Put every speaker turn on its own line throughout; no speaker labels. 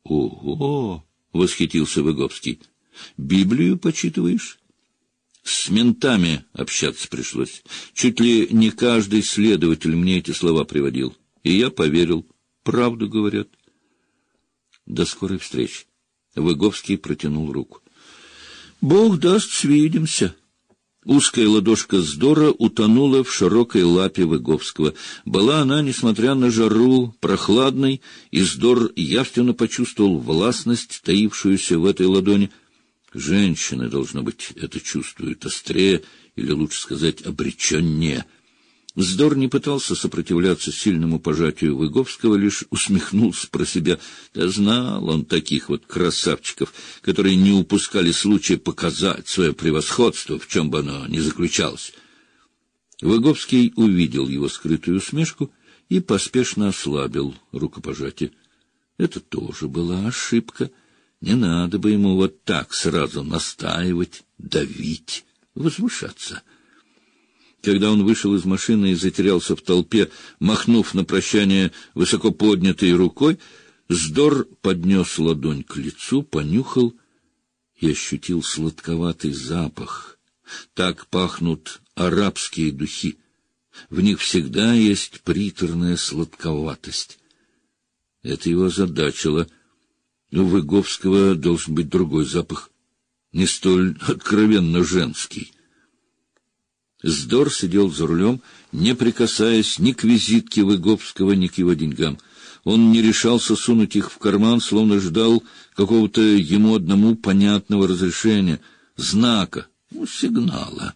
Ого! — восхитился Выговский. — Библию почитываешь? С ментами общаться пришлось. Чуть ли не каждый следователь мне эти слова приводил. И я поверил. Правду говорят. До скорой встречи. Выговский протянул руку. Бог даст, свидимся. Узкая ладошка Здора утонула в широкой лапе Выговского. Была она, несмотря на жару, прохладной, и Здор явственно почувствовал властность, таившуюся в этой ладони. Женщины, должно быть, это чувствуют острее, или, лучше сказать, обреченнее. Здор не пытался сопротивляться сильному пожатию Выговского, лишь усмехнулся про себя. Да знал он таких вот красавчиков, которые не упускали случая показать свое превосходство, в чем бы оно ни заключалось. Выговский увидел его скрытую усмешку и поспешно ослабил рукопожатие. Это тоже была ошибка. Не надо бы ему вот так сразу настаивать, давить, возвышаться. Когда он вышел из машины и затерялся в толпе, махнув на прощание высоко поднятой рукой, Здор поднес ладонь к лицу, понюхал и ощутил сладковатый запах. Так пахнут арабские духи. В них всегда есть приторная сладковатость. Это его озадачило. У Выговского должен быть другой запах, не столь откровенно женский. Здор сидел за рулем, не прикасаясь ни к визитке Выговского, ни к его деньгам. Он не решался сунуть их в карман, словно ждал какого-то ему одному понятного разрешения, знака, сигнала.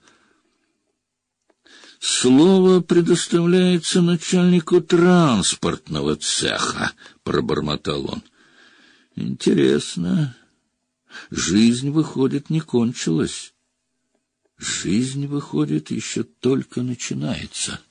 «Слово предоставляется начальнику транспортного цеха», — пробормотал он. «Интересно. Жизнь, выходит, не кончилась. Жизнь, выходит, еще только начинается».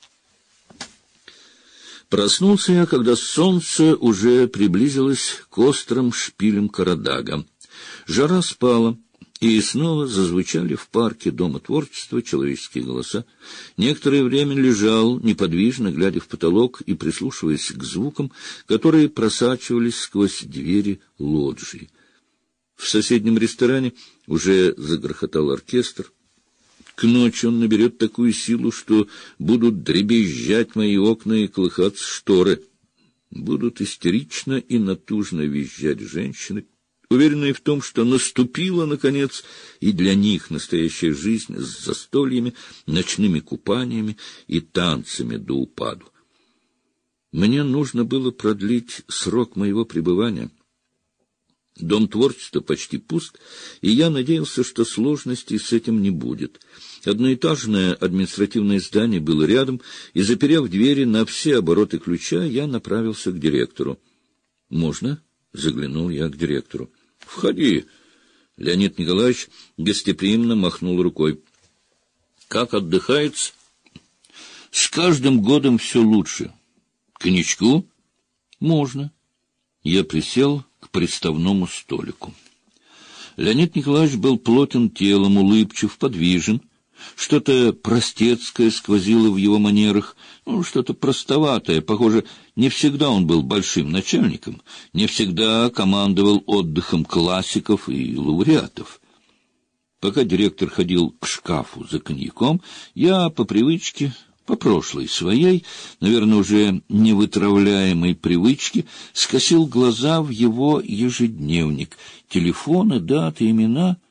Проснулся я, когда солнце уже приблизилось к острым шпилям Карадага. Жара спала, и снова зазвучали в парке Дома творчества человеческие голоса. Некоторое время лежал, неподвижно, глядя в потолок и прислушиваясь к звукам, которые просачивались сквозь двери лоджии. В соседнем ресторане уже загрохотал оркестр. К ночи он наберет такую силу, что будут дребезжать мои окна и колыхаться шторы. Будут истерично и натужно визжать женщины, уверенные в том, что наступила, наконец, и для них настоящая жизнь с застольями, ночными купаниями и танцами до упаду. Мне нужно было продлить срок моего пребывания. Дом творчества почти пуст, и я надеялся, что сложностей с этим не будет. Одноэтажное административное здание было рядом, и, заперев двери на все обороты ключа, я направился к директору. «Можно?» — заглянул я к директору. «Входи!» — Леонид Николаевич гостеприимно махнул рукой. «Как отдыхается?» «С каждым годом все лучше. Коньячку?» «Можно». Я присел к приставному столику. Леонид Николаевич был плотен телом, улыбчив, подвижен. Что-то простецкое сквозило в его манерах, что-то простоватое. Похоже, не всегда он был большим начальником, не всегда командовал отдыхом классиков и лауреатов. Пока директор ходил к шкафу за коньяком, я по привычке, по прошлой своей, наверное, уже невытравляемой привычке, скосил глаза в его ежедневник. Телефоны, даты, имена —